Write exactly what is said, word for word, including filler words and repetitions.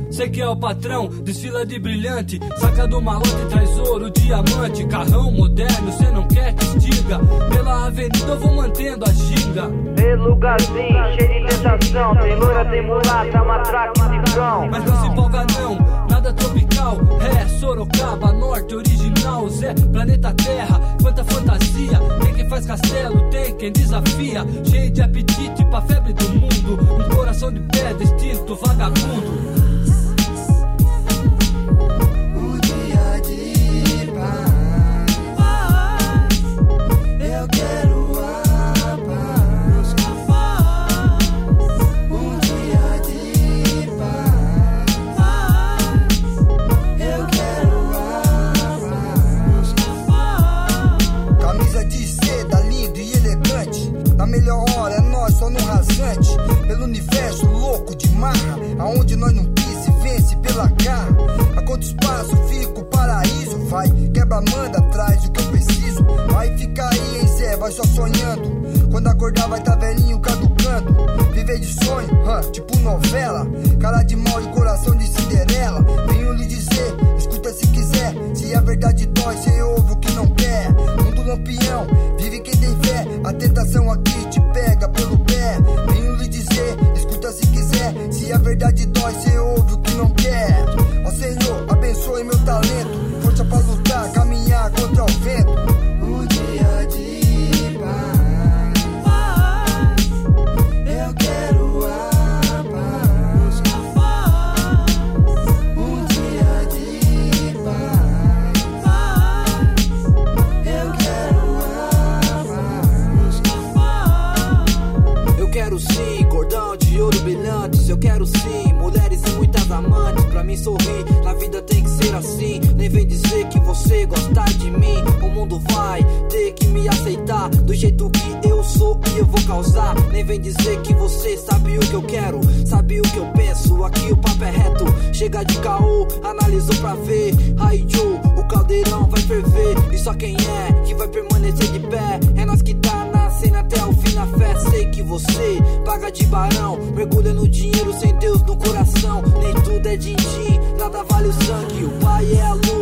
Cê que é o patrão, desfila de brilhante, saca do malote, traz ouro, diamante, carrão moderno, cê não quer que estiga. Pela avenida eu vou mantendo a ginga. Vê lugarzinho, cheio de tentação, tem loira, tem mulata, matraque de cão. Mas não se empolga não, nada tropical. É Sorocaba, norte, original. Zé, planeta Terra, quanta fantasia. Tem quem faz castelo, tem quem desafia. Cheio de apetite pra febre do mundo. Um coração de pedra, instinto vagabundo. Pelo universo louco de marra, aonde nós não quis se vence pela garra. A quanto espaço fica o paraíso? Vai, quebra, manda, traz o que eu preciso. Vai ficar aí, hein, Zé, vai só sonhando. Quando acordar vai tá velhinho caducando. Viver de sonho, huh, tipo novela. Cara de mal e coração de Cinderela. Venho lhe dizer, escuta se quiser. Se a verdade dói, cê ouve o que não quer. Mundo lampião, vive quem tem fé. A tentação aqui te pega pelo pé. Venho lhe dizer, escuta se quiser. Se a verdade dói, cê ouve o que não quer. Ó Senhor, abençoe meu talento. Força pra lutar, caminhar contra o vento. Um dia de paz, eu quero a paz. Um dia de paz, eu quero a paz. Eu quero sim, cordão de ouro brilhantes. Eu quero sim, mulheres e muitas amantes. Pra mim sorrir, na vida tem que ser assim. Nem vem dizer que você gosta de mim. O mundo vai ter que me aceitar do jeito que eu sou e eu vou causar. Nem vem dizer que você sabe o que eu quero, sabe o que eu penso. Aqui o papo é reto, chega de caô, analisou pra ver. Aí Joe, o caldeirão vai ferver. E só quem é que vai permanecer de pé é nós que tá na cena até o fim na fé. Sei que você paga de barão, mergulha no dinheiro sem Deus no coração. Nem tudo é din-din, nada vale o sangue. O pai é a luz